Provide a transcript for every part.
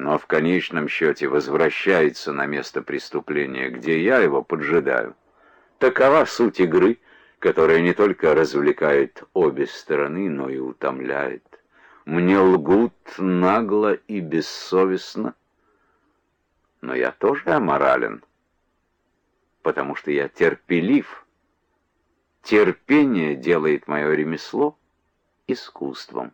но в конечном счете возвращается на место преступления, где я его поджидаю. Такова суть игры, которая не только развлекает обе стороны, но и утомляет. Мне лгут нагло и бессовестно, но я тоже аморален, потому что я терпелив. Терпение делает мое ремесло искусством.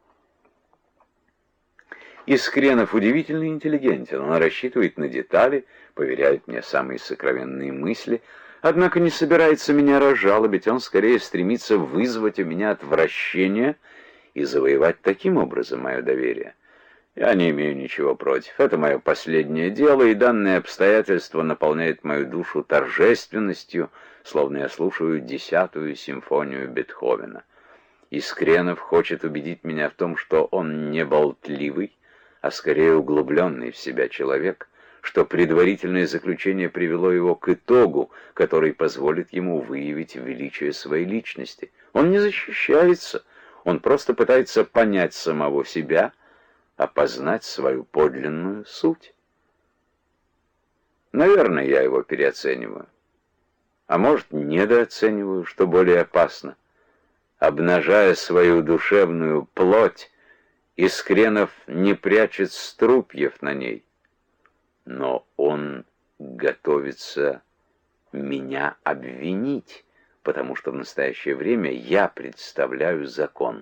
Искренов удивительно интеллигентен, он рассчитывает на детали, поверяет мне самые сокровенные мысли, однако не собирается меня разжалобить, он скорее стремится вызвать у меня отвращение и завоевать таким образом мое доверие. Я не имею ничего против, это мое последнее дело, и данное обстоятельство наполняет мою душу торжественностью, словно я слушаю 10-ю симфонию Бетховена. Искренов хочет убедить меня в том, что он не болтливый, а скорее углубленный в себя человек, что предварительное заключение привело его к итогу, который позволит ему выявить величие своей личности. Он не защищается, он просто пытается понять самого себя, опознать свою подлинную суть. Наверное, я его переоцениваю, а может, недооцениваю, что более опасно. Обнажая свою душевную плоть, Искренов не прячет струпьев на ней, но он готовится меня обвинить, потому что в настоящее время я представляю закон.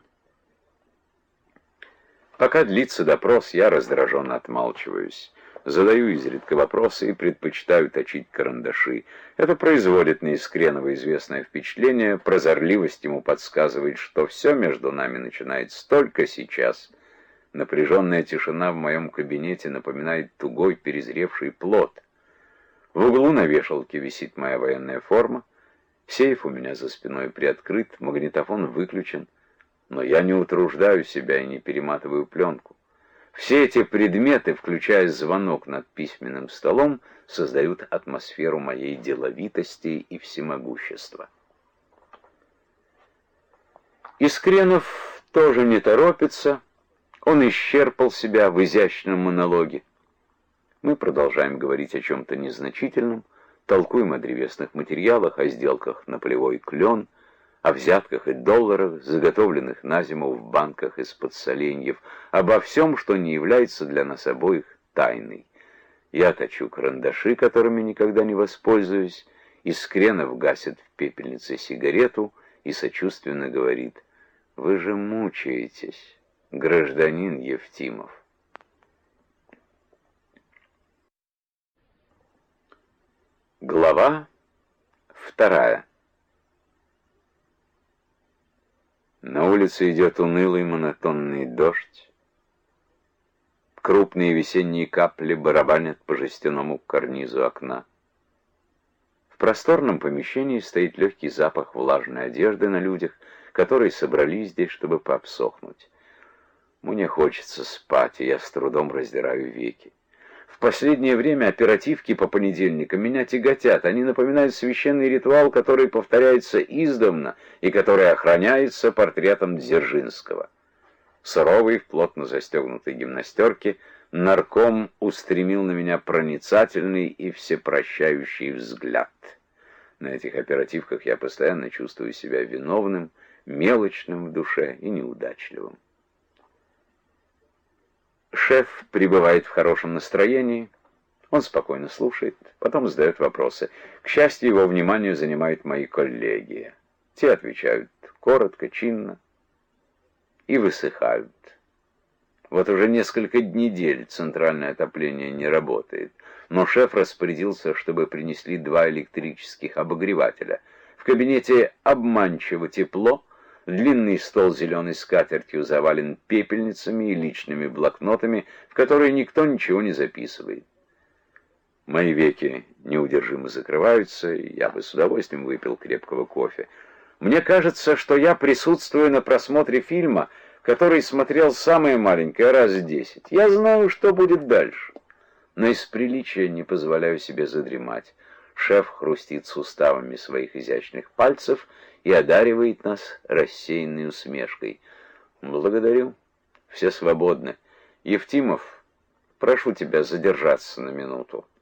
Пока длится допрос, я раздраженно отмалчиваюсь. Задаю изредка вопросы и предпочитаю точить карандаши. Это производит на Искренова известное впечатление, прозорливость ему подсказывает, что все между нами начинается только сейчас. Напряженная тишина в моем кабинете напоминает тугой перезревший плод. В углу на вешалке висит моя военная форма, сейф у меня за спиной приоткрыт, магнитофон выключен, но я не утруждаю себя и не перематываю пленку. Все эти предметы, включая звонок над письменным столом, создают атмосферу моей деловитости и всемогущества. Искренов тоже не торопится. Он исчерпал себя в изящном монологе. Мы продолжаем говорить о чем-то незначительном, толкуем о древесных материалах, о сделках на полевой клен, о взятках и долларах, заготовленных на зиму в банках из-под соленьев, обо всем, что не является для нас обоих тайной. Я точу карандаши, которыми никогда не воспользуюсь, Искренов гасит в пепельнице сигарету и сочувственно говорит: «Вы же мучаетесь, гражданин Евтимов». Глава 2. На улице идет унылый монотонный дождь. Крупные весенние капли барабанят по жестяному карнизу окна. В просторном помещении стоит легкий запах влажной одежды на людях, которые собрались здесь, чтобы пообсохнуть. Мне хочется спать, и я с трудом раздираю веки. В последнее время оперативки по понедельникам меня тяготят. Они напоминают священный ритуал, который повторяется издавна и который охраняется портретом Дзержинского. Суровый, в плотно застегнутой гимнастерке, нарком устремил на меня проницательный и всепрощающий взгляд. На этих оперативках я постоянно чувствую себя виновным, мелочным в душе и неудачливым. Шеф пребывает в хорошем настроении, он спокойно слушает, потом задает вопросы. К счастью, его внимание занимают мои коллеги. Те отвечают коротко, чинно и высыхают. Вот уже несколько недель центральное отопление не работает, но шеф распорядился, чтобы принесли 2 электрических обогревателя. В кабинете обманчиво тепло, длинный стол с зеленой скатертью завален пепельницами и личными блокнотами, в которые никто ничего не записывает. Мои веки неудержимо закрываются, и я бы с удовольствием выпил крепкого кофе. Мне кажется, что я присутствую на просмотре фильма, который смотрел самое маленькое раз 10. Я знаю, что будет дальше, но из приличия не позволяю себе задремать. Шеф хрустит суставами своих изящных пальцев и одаривает нас рассеянной усмешкой. «Благодарю. Все свободны. Евтимов, прошу тебя задержаться на минуту».